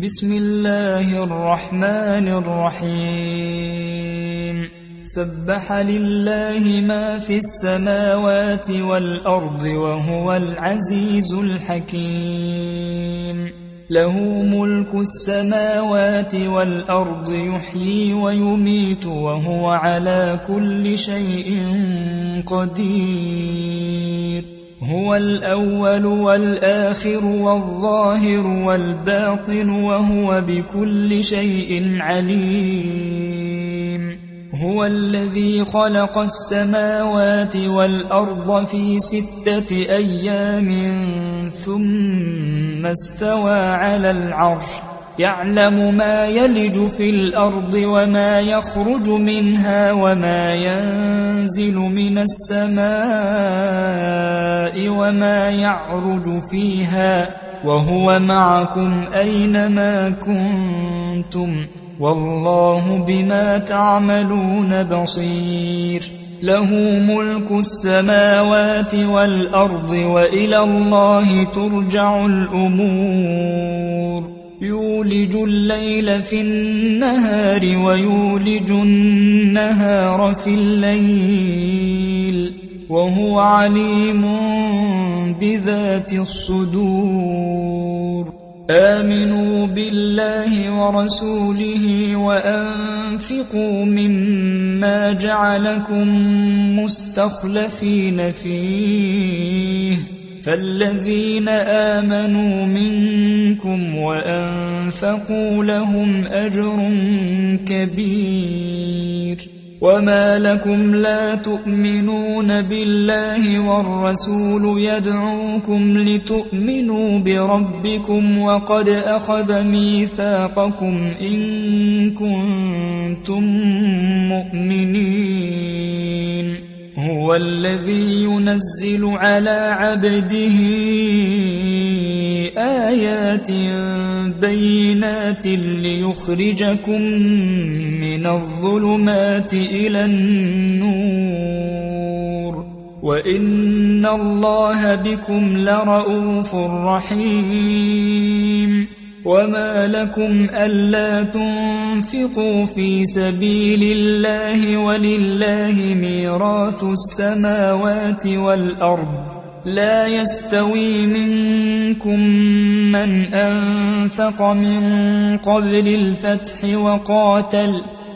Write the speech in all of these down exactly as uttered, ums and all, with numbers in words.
بسم الله الرحمن الرحيم سبح لله ما في السماوات والأرض وهو العزيز الحكيم له ملك السماوات والأرض يحيي ويميت وهو على كل شيء قدير هو الأول والآخر والظاهر والباطن وهو بكل شيء عليم هو الذي خلق السماوات والأرض في ستة أيام ثم استوى على العرش يعلم ما يلج في الأرض وما يخرج منها وما ينزل من السماء وما يعرج فيها وهو معكم أينما كنتم والله بما تعملون بصير له ملك السماوات والأرض وإلى الله ترجع الأمور يولج الليل في النهار ويولج النهار في الليل وهو عليم بذات الصدور آمنوا بالله ورسوله وأنفقوا مما جعلكم مستخلفين فيه فالذين آمنوا منكم وأنفقوا لهم أجر كبير وما لكم لا تؤمنون بالله والرسول يدعوكم لتؤمنوا بربكم وقد أخذ ميثاقكم إن كنتم مؤمنين هو الذي ينزل على عبده آيات بينات ليخرجكم من الظلمات إلى النور وإن الله بكم لرءوف رحيم وما لكم ألا تنفقوا في سبيل الله ولله ميراث السماوات والأرض لا يستوي منكم من أنفق من قبل الفتح وقاتل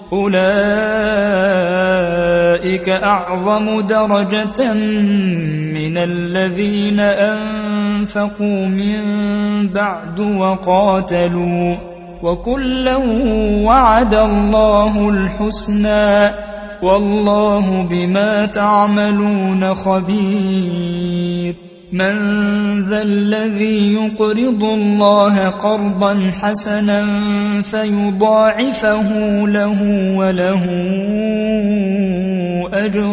أولئك أعظم درجة من الذين أنفقوا من بعد وقاتلوا وكلا وعد الله الحسنى والله بما تعملون خبير من ذا الذي يقرض الله قرضا حسنا فيضاعفه له وله أجر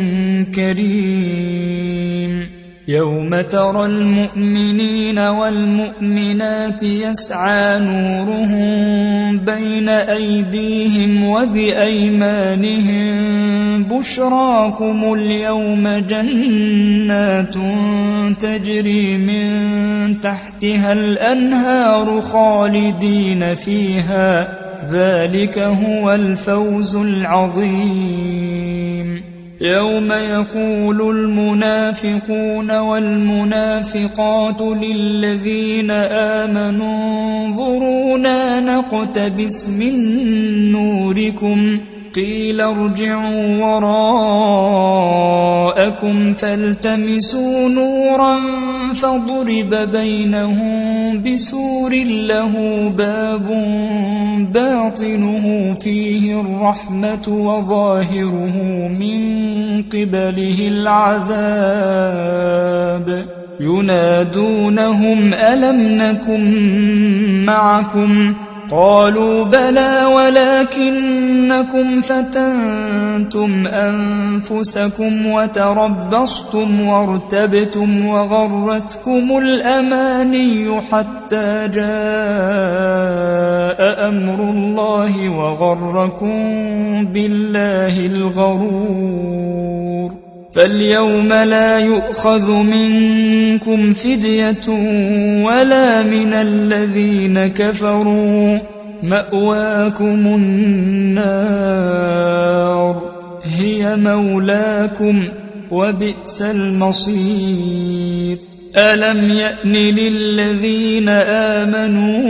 كريم يوم ترى المؤمنين والمؤمنات يسعى نورهم بين أيديهم وبأيمانهم بشراكم اليوم جنات تجري من تحتها الأنهار خالدين فيها ذلك هو الفوز العظيم يوم يقول المنافقون والمنافقات للذين آمنوا انظرونا نقتبس من نوركم قيل ارجعوا وراءكم فالتمسوا نورا فضرب بينهم بسور له باب باطنه فيه الرحمة وظاهره من قبله العذاب ينادونهم ألم نكن معكم قالوا بلى ولكنكم فتنتم أنفسكم وتربصتم وارتبتم وغرتكم الأماني حتى جاء أمر الله وغركم بالله الغرور فاليوم لا يؤخذ منكم فدية ولا من الذين كفروا، مأواكم النار هي مولاكم وبئس المصير. ألم يأن للذين آمنوا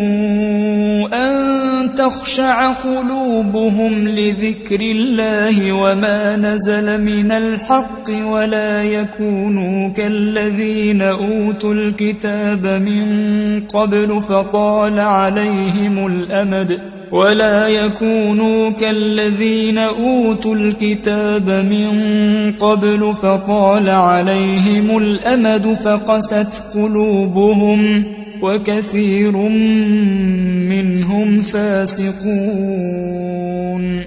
أن تخشع قلوبهم لذكر الله وما نزل من الحق ولا يكونوا كالذين أوتوا الكتاب من قبل فطال عليهم الأمد ولا يكونوا كالذين أوتوا الكتاب من قبل فطال عليهم الأمد فقست قلوبهم وكثير منهم فاسقون.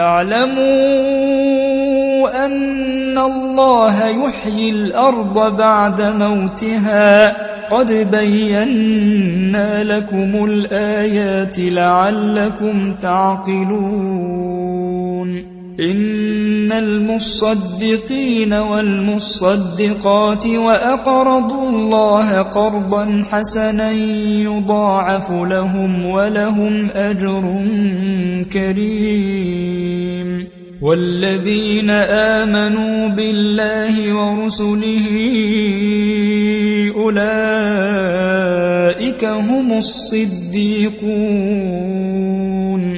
اعلموا أن الله يحيي الأرض بعد موتها، قد بينا لكم الآيات لعلكم تعقلون. إن المصدقين والمصدقات وأقرضوا الله قرضا حسنا يضاعف لهم ولهم أجر كريم. والذين آمنوا بالله ورسله أولئك هم الصديقون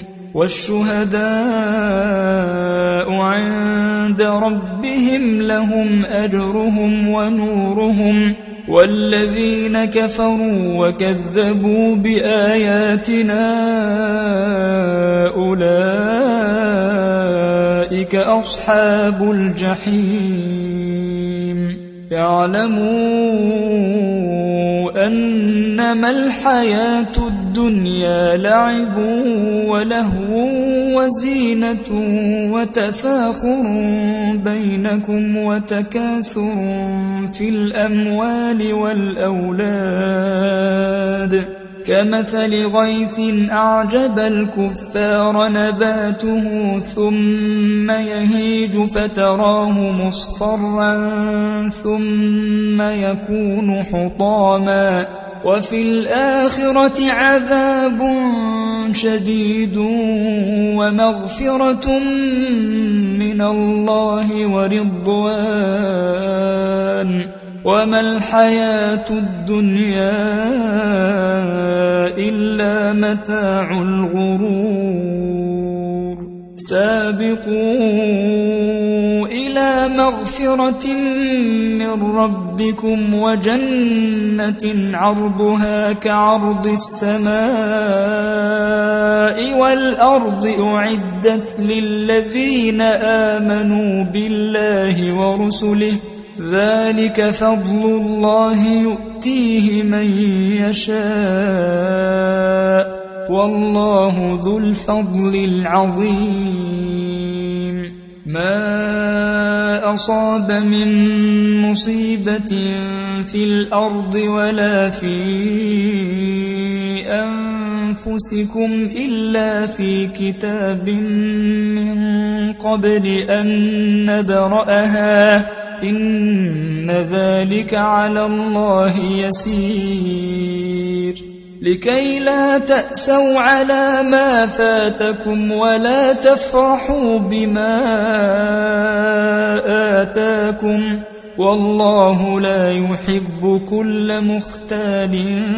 والشهداء عند ربهم لهم أجرهم ونورهم. والذين كفروا وكذبوا بآياتنا أولئك أصحاب الجحيم. اعلموا أنما الحياة الدنيا لعب ولهو وزينة وتفاخر بينكم وتكاثر في الأموال والأولاد كمثل غيث أعجب الكفار نباته ثم يهيج فتراه مصفرا ثم يكون حطاما وفي الآخرة عذاب شديد ومغفرة من الله ورضوان وما الحياة الدنيا إلا متاع الغرور. سابقوا إلى مغفرة من ربكم وجنة عرضها كعرض السماء والأرض أعدت للذين آمنوا بالله ورسله ذلك فضل الله يؤتيه من يشاء والله ذو الفضل العظيم. ما أصاب من مصيبة في الأرض ولا في أنفسكم إلا في كتاب من قبل أن نبرأها إن ذلك على الله يسير. لكي لا تأسوا على ما فاتكم ولا تفرحوا بما آتاكم والله لا يحب كل مختال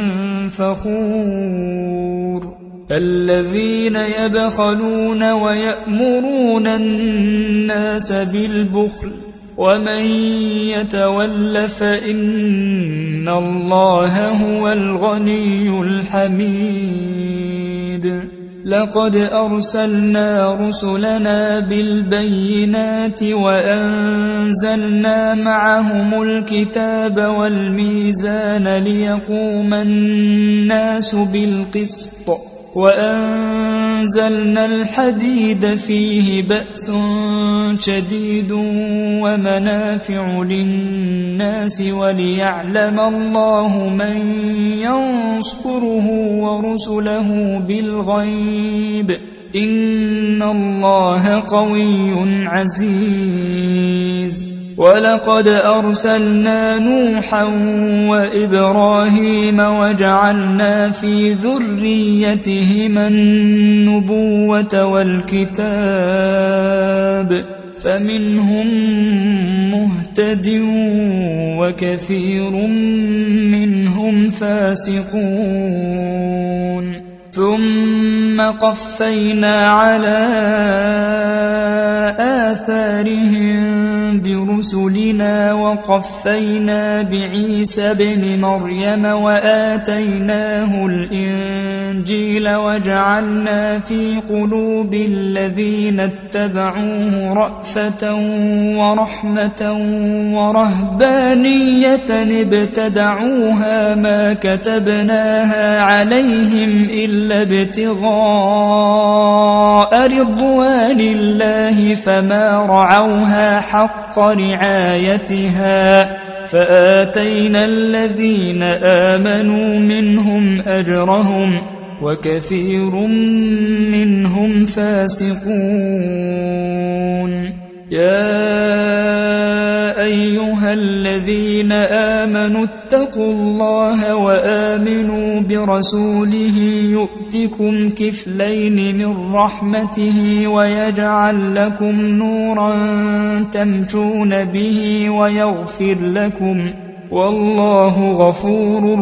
فخور. الذين يبخلون ويأمرون الناس بالبخل ومن يتول فإن الله هو الغني الحميد. لقد أرسلنا رسلنا بالبينات وأنزلنا معهم الكتاب والميزان ليقوم الناس بالقسط وأنزلنا الحديد فيه بأس شديد ومنافع للناس وليعلم الله من ينصره ورسله بالغيب إن الله قوي عزيز. ولقد أرسلنا نوحا وإبراهيم وجعلنا في ذريتهما النبوة والكتاب فمنهم مهتد وكثير منهم فاسقون ثم قفينا على آثارهم برسلنا وقفينا بعيسى ابن مريم وآتيناه الإنجيل وجعلنا في قلوب الذين اتبعوه رأفة ورحمة ورهبانية ابتدعوها ما كتبناها عليهم إلا ابتغاء رضوان الله فما رعوها حق رعايتها فآتينا الذين آمنوا منهم أجرهم وكثير منهم فاسقون يا أيها الذين آمنوا اتقوا الله وآمنوا برسوله يؤتكم كفلين من رحمته ويجعل لكم نورا تمشون به ويغفر لكم والله غفور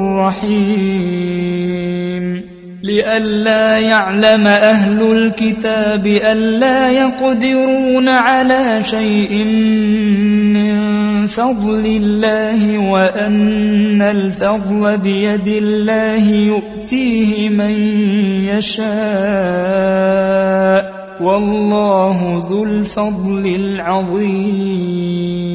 رحيم لئلا يعلم أهل الكتاب ألا يقدرون على شيء من فضل الله وأن الفضل بيد الله يؤتيه من يشاء والله ذو الفضل العظيم